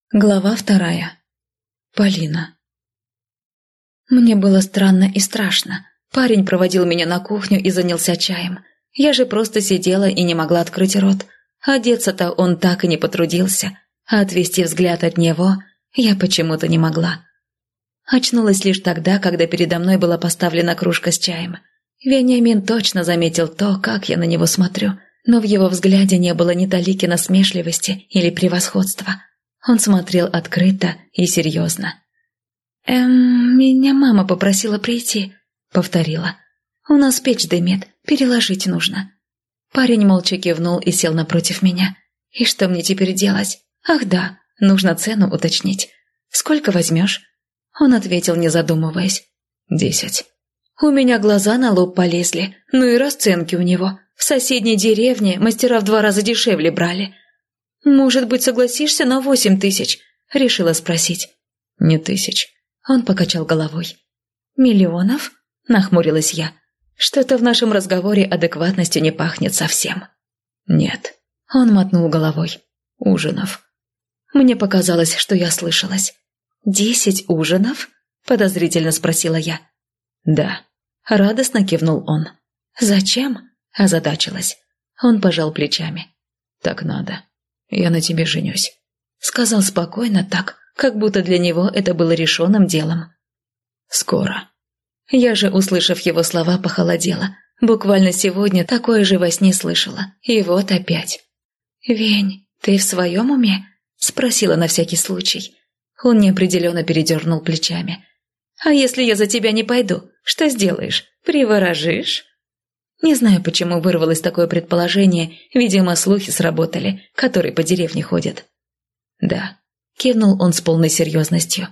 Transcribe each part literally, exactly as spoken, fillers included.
Глава вторая. Полина. Мне было странно и страшно. Парень проводил меня на кухню и занялся чаем. Я же просто сидела и не могла открыть рот. Одеться-то он так и не потрудился, а отвести взгляд от него я почему-то не могла. Очнулась лишь тогда, когда передо мной была поставлена кружка с чаем. Вениамин точно заметил то, как я на него смотрю, но в его взгляде не было ни талики насмешливости или превосходства. Он смотрел открыто и серьезно. «Эм, меня мама попросила прийти», — повторила. «У нас печь дымит, переложить нужно». Парень молча кивнул и сел напротив меня. «И что мне теперь делать? Ах да, нужно цену уточнить. Сколько возьмешь?» Он ответил, не задумываясь. «Десять». У меня глаза на лоб полезли, ну и расценки у него. В соседней деревне мастера в два раза дешевле брали. «Может быть, согласишься на восемь тысяч?» – решила спросить. «Не тысяч». Он покачал головой. «Миллионов?» – нахмурилась я. «Что-то в нашем разговоре адекватностью не пахнет совсем». «Нет». Он мотнул головой. «Ужинов». Мне показалось, что я слышалась. «Десять ужинов?» – подозрительно спросила я. «Да». Радостно кивнул он. «Зачем?» – озадачилась. Он пожал плечами. «Так надо. Я на тебе женюсь», — сказал спокойно так, как будто для него это было решенным делом. «Скоро». Я же, услышав его слова, похолодела. Буквально сегодня такое же во сне слышала. И вот опять. «Вень, ты в своем уме?» — спросила на всякий случай. Он неопределенно передернул плечами. «А если я за тебя не пойду, что сделаешь? Приворожишь?» Не знаю, почему вырвалось такое предположение, видимо, слухи сработали, которые по деревне ходят. «Да», — кивнул он с полной серьезностью.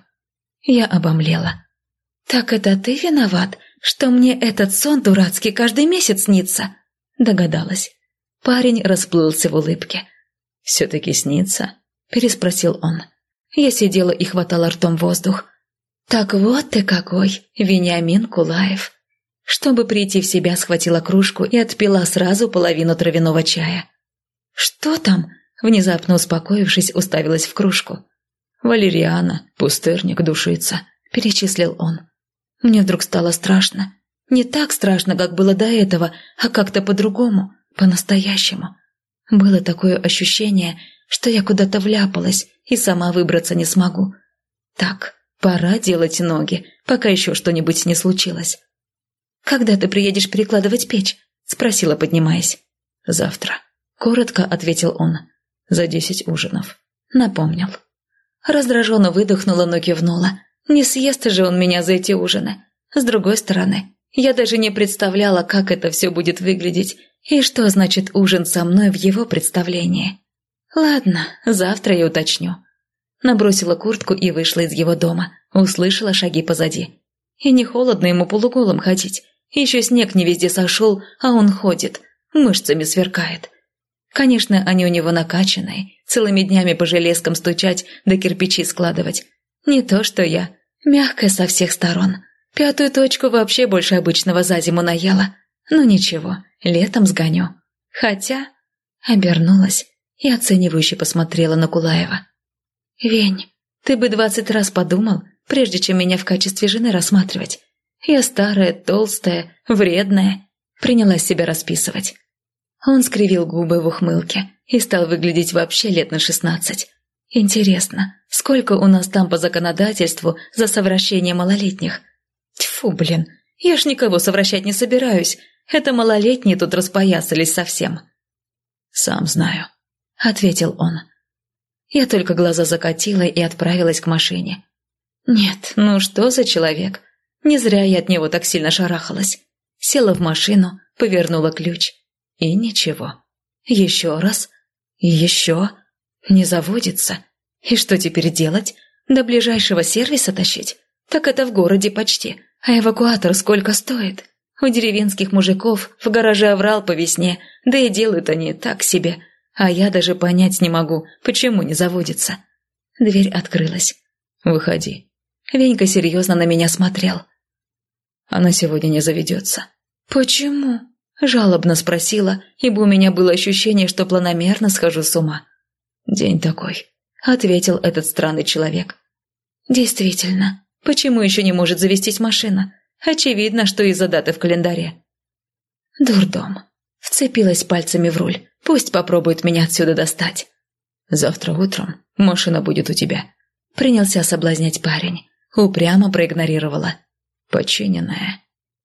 Я обомлела. «Так это ты виноват, что мне этот сон дурацкий каждый месяц снится?» Догадалась. Парень расплылся в улыбке. «Все-таки снится?» — переспросил он. Я сидела и хватала ртом воздух. «Так вот ты какой, Вениамин Кулаев!» Чтобы прийти в себя, схватила кружку и отпила сразу половину травяного чая. «Что там?» – внезапно успокоившись, уставилась в кружку. «Валериана, пустырник, душица», – перечислил он. Мне вдруг стало страшно. Не так страшно, как было до этого, а как-то по-другому, по-настоящему. Было такое ощущение, что я куда-то вляпалась и сама выбраться не смогу. Так, пора делать ноги, пока еще что-нибудь не случилось. «Когда ты приедешь перекладывать печь?» – спросила, поднимаясь. «Завтра», – коротко ответил он. «За десять ужинов». Напомнил. Раздраженно выдохнула, но кивнула. Не съест же он меня за эти ужины. С другой стороны, я даже не представляла, как это все будет выглядеть и что значит ужин со мной в его представлении. Ладно, завтра я уточню. Набросила куртку и вышла из его дома. Услышала шаги позади. И не холодно ему полуголым ходить. Еще снег не везде сошел, а он ходит, мышцами сверкает. Конечно, они у него накачанные, целыми днями по железкам стучать да кирпичи складывать. Не то что я, мягкая со всех сторон. Пятую точку вообще больше обычного за зиму наела. Ну ничего, летом сгоню. Хотя... Обернулась и оценивающе посмотрела на Кулаева. «Вень, ты бы двадцать раз подумал, прежде чем меня в качестве жены рассматривать. Я старая, толстая, вредная», — принялась себя расписывать. Он скривил губы в ухмылке и стал выглядеть вообще лет на шестнадцать. Интересно, сколько у нас там по законодательству за совращение малолетних? Тьфу, блин, я ж никого совращать не собираюсь. Это малолетние тут распоясались совсем. «Сам знаю», — ответил он. Я только глаза закатила и отправилась к машине. Нет, ну что за человек? Не зря я от него так сильно шарахалась. Села в машину, повернула ключ. И ничего. Еще раз. И еще. Не заводится. И что теперь делать? До ближайшего сервиса тащить? Так это в городе почти. А эвакуатор сколько стоит? У деревенских мужиков в гараже оврал по весне, да и делают они так себе. А я даже понять не могу, почему не заводится. Дверь открылась. «Выходи». Венька серьезно на меня смотрел. «Она сегодня не заведется». «Почему?» – жалобно спросила, ибо у меня было ощущение, что планомерно схожу с ума. «День такой», – ответил этот странный человек. Действительно, почему еще не может завестись машина? Очевидно, что из-за даты в календаре. Дурдом. Вцепилась пальцами в руль. Пусть попробует меня отсюда достать. Завтра утром машина будет у тебя. Принялся соблазнять парень. Упрямо проигнорировала. Починенная.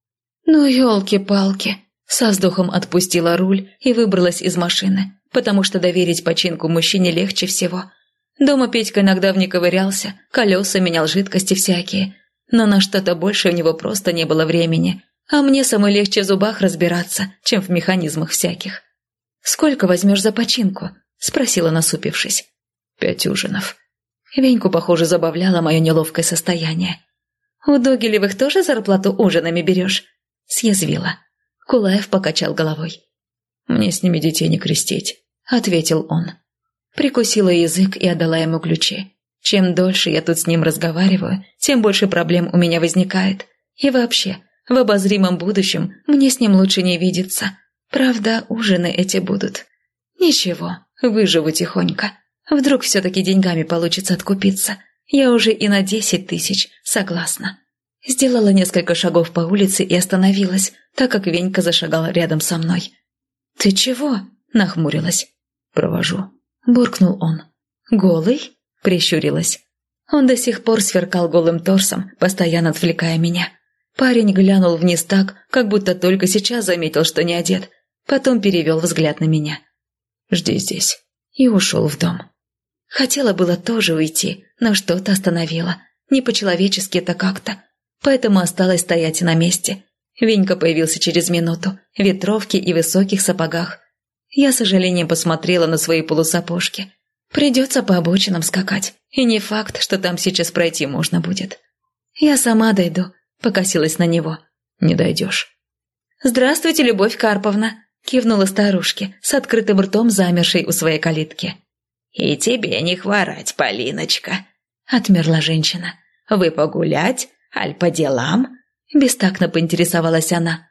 Ну, елки-палки. Со вздохом отпустила руль и выбралась из машины, потому что доверить починку мужчине легче всего. Дома Петька иногда в ней ковырялся, колеса менял, жидкости всякие. Но на что-то больше у него просто не было времени. А мне самой легче в зубах разбираться, чем в механизмах всяких. «Сколько возьмешь за починку?» – спросила, насупившись. «Пять ужинов». Веньку, похоже, забавляло мое неловкое состояние. «У Догилевых тоже зарплату ужинами берешь?» – съязвила. Кулаев покачал головой. «Мне с ними детей не крестить», – ответил он. Прикусила язык и отдала ему ключи. Чем дольше я тут с ним разговариваю, тем больше проблем у меня возникает. И вообще, в обозримом будущем мне с ним лучше не видеться. Правда, ужины эти будут. Ничего, выживу тихонько. Вдруг все-таки деньгами получится откупиться. Я уже и на десять тысяч согласна. Сделала несколько шагов по улице и остановилась, так как Венька зашагал рядом со мной. «Ты чего?» – нахмурилась. «Провожу», – буркнул он. «Голый?» – прищурилась. Он до сих пор сверкал голым торсом, постоянно отвлекая меня. Парень глянул вниз так, как будто только сейчас заметил, что не одет. Потом перевел взгляд на меня. «Жди здесь». И ушел в дом. Хотела было тоже уйти, но что-то остановило. Не по-человечески это как-то. Поэтому осталась стоять на месте. Венька появился через минуту, в ветровке и высоких сапогах. Я с сожалением посмотрела на свои полусапожки. Придется по обочинам скакать, и не факт, что там сейчас пройти можно будет. «Я сама дойду», – покосилась на него. «Не дойдешь». «Здравствуйте, Любовь Карповна», – кивнула старушке, с открытым ртом замершей у своей калитки. «И тебе не хворать, Полиночка», – отмерла женщина. «Вы погулять, аль по делам?» – бестактно поинтересовалась она.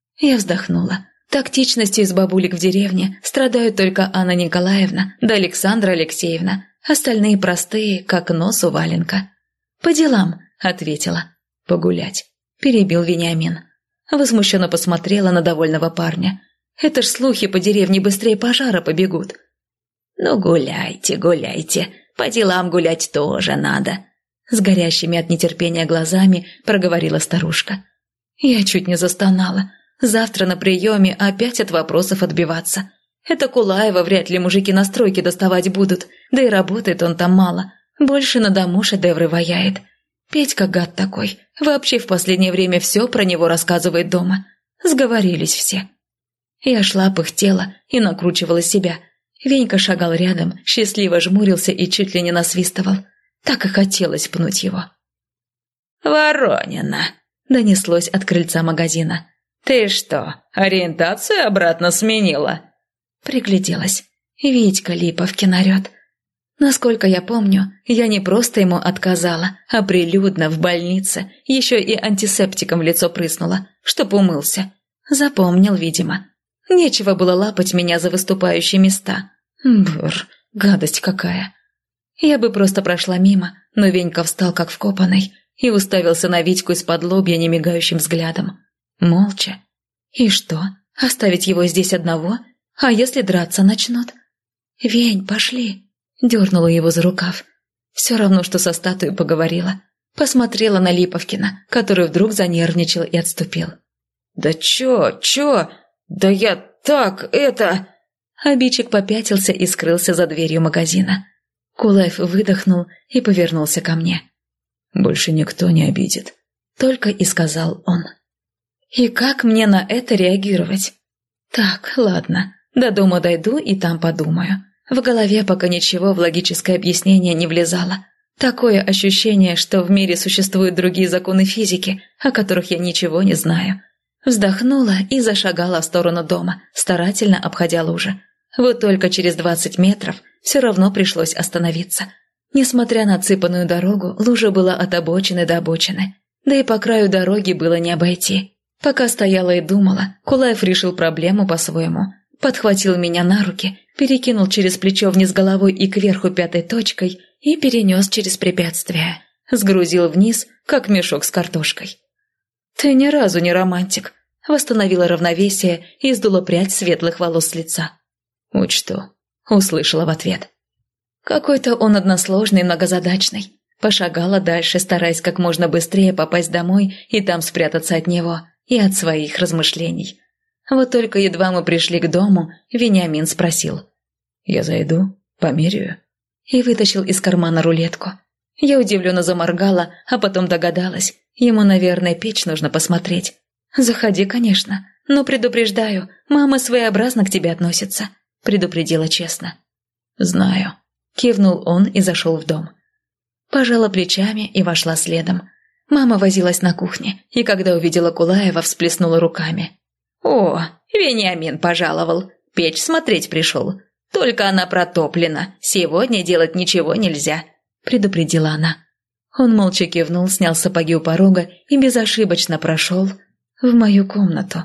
Я вздохнула. Тактичностью из бабулек в деревне страдают только Анна Николаевна да Александра Алексеевна. Остальные простые, как нос у валенка. «По делам», – ответила. «Погулять», – перебил Вениамин. Возмущенно посмотрела на довольного парня. «Это ж слухи по деревне быстрее пожара побегут». «Ну гуляйте, гуляйте, по делам гулять тоже надо», – с горящими от нетерпения глазами проговорила старушка. Я чуть не застонала. Завтра на приеме опять от вопросов отбиваться. Это Кулаева вряд ли мужики на стройке доставать будут, да и работает он там мало. Больше на дому шедевры ваяет. Петька гад такой, вообще в последнее время все про него рассказывает дома. Сговорились все. Я шла, пыхтела и накручивала себя. Венька шагал рядом, счастливо жмурился и чуть ли не насвистывал. Так и хотелось пнуть его. «Воронина!» – донеслось от крыльца магазина. «Ты что, ориентацию обратно сменила?» Пригляделась. Витька Липовкин орет. Насколько я помню, я не просто ему отказала, а прилюдно в больнице еще и антисептиком в лицо прыснула, чтоб умылся. Запомнил, видимо. Нечего было лапать меня за выступающие места. Бррр, гадость какая. Я бы просто прошла мимо, но Венька встал как вкопанный и уставился на Витьку из-под лобья немигающим взглядом. Молча. И что, оставить его здесь одного? А если драться начнут? «Вень, пошли!» Дернула его за рукав. Все равно, что со статуей поговорила. Посмотрела на Липовкина, который вдруг занервничал и отступил. «Да чё, чё? Да я так, это...» Обидчик попятился и скрылся за дверью магазина. Кулаев выдохнул и повернулся ко мне. «Больше никто не обидит», — только и сказал он. И как мне на это реагировать? Так, ладно, до дома дойду и там подумаю. В голове пока ничего в логическое объяснение не влезало. Такое ощущение, что в мире существуют другие законы физики, о которых я ничего не знаю. Вздохнула и зашагала в сторону дома, старательно обходя лужи. Вот только через двадцать метров все равно пришлось остановиться. Несмотря на отсыпанную дорогу, лужа была от обочины до обочины. Да и по краю дороги было не обойти. Пока стояла и думала, Кулаев решил проблему по-своему. подхватил меня на руки, перекинул через плечо вниз головой и кверху пятой точкой и перенес через препятствие. Сгрузил вниз, как мешок с картошкой. «Ты ни разу не романтик», — восстановила равновесие и сдула прядь светлых волос с лица. «Учту», — услышала в ответ. Какой-то он односложный и многозадачный. Пошагала дальше, стараясь как можно быстрее попасть домой и там спрятаться от него и от своих размышлений. Вот только едва мы пришли к дому, Вениамин спросил: «Я зайду, померяю?» И вытащил из кармана рулетку. Я удивленно заморгала, а потом догадалась. Ему, наверное, печь нужно посмотреть. «Заходи, конечно, но предупреждаю, мама своеобразно к тебе относится», — предупредила честно. «Знаю», — кивнул он и зашел в дом. Пожала плечами и вошла следом. Мама возилась на кухне, и когда увидела Кулаева, всплеснула руками. «О, Вениамин пожаловал, печь смотреть пришел. Только она протоплена, сегодня делать ничего нельзя», — предупредила она. Он молча кивнул, снял сапоги у порога и безошибочно прошел в мою комнату.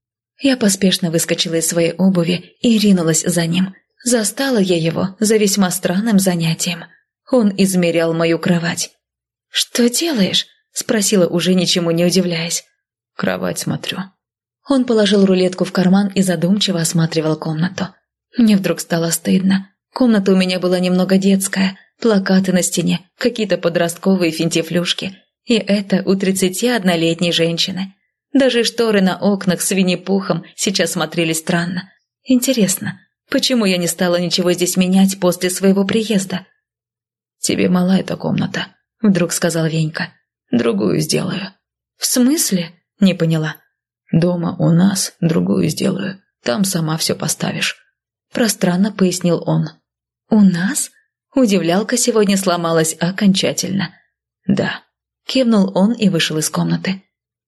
Я поспешно выскочила из своей обуви и ринулась за ним. Застала я его за весьма странным занятием. Он измерял мою кровать. «Что делаешь?» – спросила, уже ничему не удивляясь. «Кровать смотрю». Он положил рулетку в карман и задумчиво осматривал комнату. Мне вдруг стало стыдно. Комната у меня была немного детская, плакаты на стене, какие-то подростковые финтифлюшки. И это у тридцатиоднолетней женщины. Даже шторы на окнах с Винни-Пухом сейчас смотрелись странно. Интересно, почему я не стала ничего здесь менять после своего приезда? «Тебе мала эта комната», — вдруг сказал Венька. «Другую сделаю». «В смысле?» — не поняла. «Дома у нас другую сделаю. Там сама все поставишь», — пространно пояснил он. «У нас?» Удивлялка сегодня сломалась окончательно. «Да», — кивнул он и вышел из комнаты.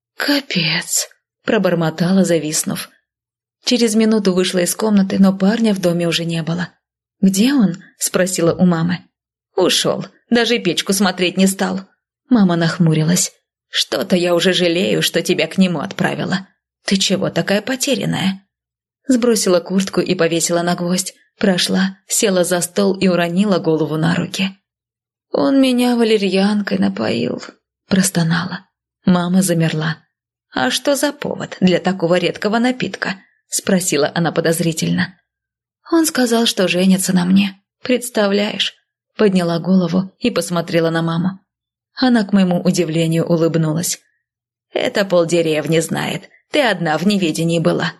«Капец», — пробормотала, зависнув. Через минуту вышла из комнаты, но парня в доме уже не было. «Где он?» — спросила у мамы. «Ушел, даже печку смотреть не стал». Мама нахмурилась. «Что-то я уже жалею, что тебя к нему отправила. Ты чего такая потерянная?» Сбросила куртку и повесила на гвоздь. Прошла, села за стол и уронила голову на руки. «Он меня валерьянкой напоил», – простонала. Мама замерла. «А что за повод для такого редкого напитка?» – спросила она подозрительно. «Он сказал, что женится на мне. Представляешь?» Подняла голову и посмотрела на маму. Она, к моему удивлению, улыбнулась. «Это полдеревни знает. Ты одна в неведении была».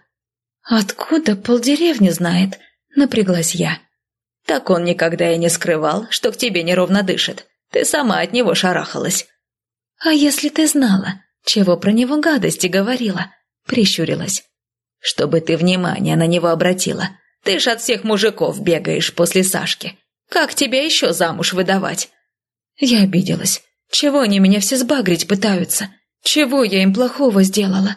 «Откуда полдеревни знает?» – напряглась я. «Так он никогда и не скрывал, что к тебе неровно дышит. Ты сама от него шарахалась». «А если ты знала, чего про него гадости говорила?» – прищурилась. «Чтобы ты внимание на него обратила. Ты ж от всех мужиков бегаешь после Сашки. Как тебя еще замуж выдавать?» Я обиделась. Чего они меня все сбагрить пытаются? Чего я им плохого сделала?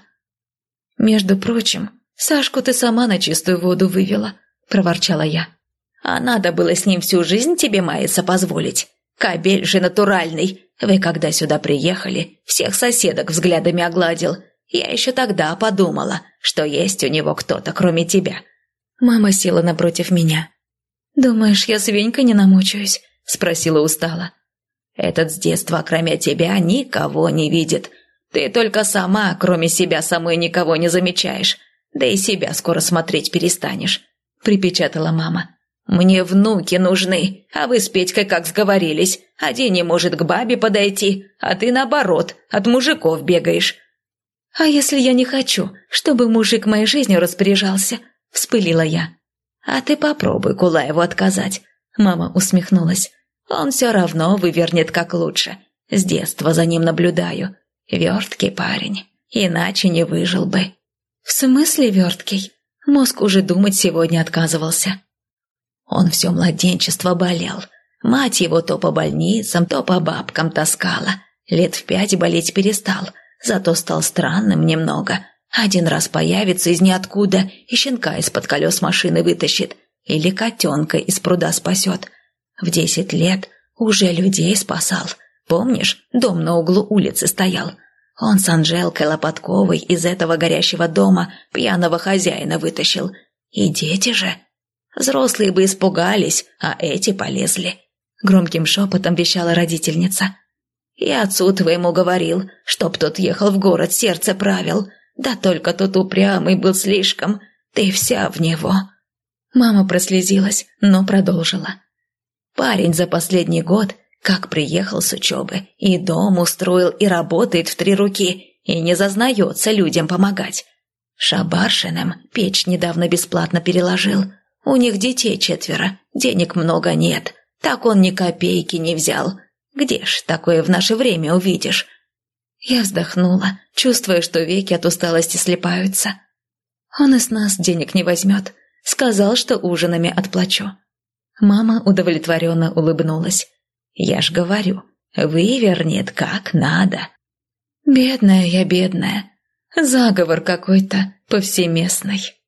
«Между прочим, Сашку ты сама на чистую воду вывела», – проворчала я. «А надо было с ним всю жизнь тебе маяться позволить. Кобель же натуральный. Вы когда сюда приехали, всех соседок взглядами огладил. Я еще тогда подумала, что есть у него кто-то, кроме тебя». Мама села напротив меня. «Думаешь, я с Венькой не намучаюсь?» – спросила устало. «Этот с детства, кроме тебя, никого не видит. Ты только сама, кроме себя самой, никого не замечаешь. Да и себя скоро смотреть перестанешь», – припечатала мама. «Мне внуки нужны, а вы с Петькой как сговорились. Один не может к бабе подойти, а ты, наоборот, от мужиков бегаешь». «А если я не хочу, чтобы мужик моей жизнью распоряжался?» – вспылила я. «А ты попробуй Кулаеву отказать», – мама усмехнулась. «Он все равно вывернет как лучше. С детства за ним наблюдаю. Верткий парень, иначе не выжил бы». «В смысле верткий?» Мозг уже думать сегодня отказывался. Он все младенчество болел. Мать его то по больницам, то по бабкам таскала. Лет в пять болеть перестал, зато стал странным немного. Один раз появится из ниоткуда и щенка из-под колес машины вытащит, или котенка из пруда спасет. В десять лет уже людей спасал. Помнишь, дом на углу улицы стоял? Он с Анжелкой Лопатковой из этого горящего дома пьяного хозяина вытащил. И дети же. Взрослые бы испугались, а эти полезли. Громким шепотом вещала родительница. Я отцу твоему говорил, чтоб тот ехал в город, сердце правил. Да только тот упрямый был слишком, ты вся в него. Мама прослезилась, но продолжила. Парень за последний год, как приехал с учебы, и дом устроил, и работает в три руки, и не зазнается людям помогать. Шабаршиным печь недавно бесплатно переложил. У них детей четверо, денег много нет, так он ни копейки не взял. Где ж такое в наше время увидишь? Я вздохнула, чувствуя, что веки от усталости слипаются. Он из нас денег не возьмет. Сказал, что ужинами отплачу. Мама удовлетворенно улыбнулась. Я ж говорю, вывернет как надо. Бедная я, бедная. Заговор какой-то повсеместный.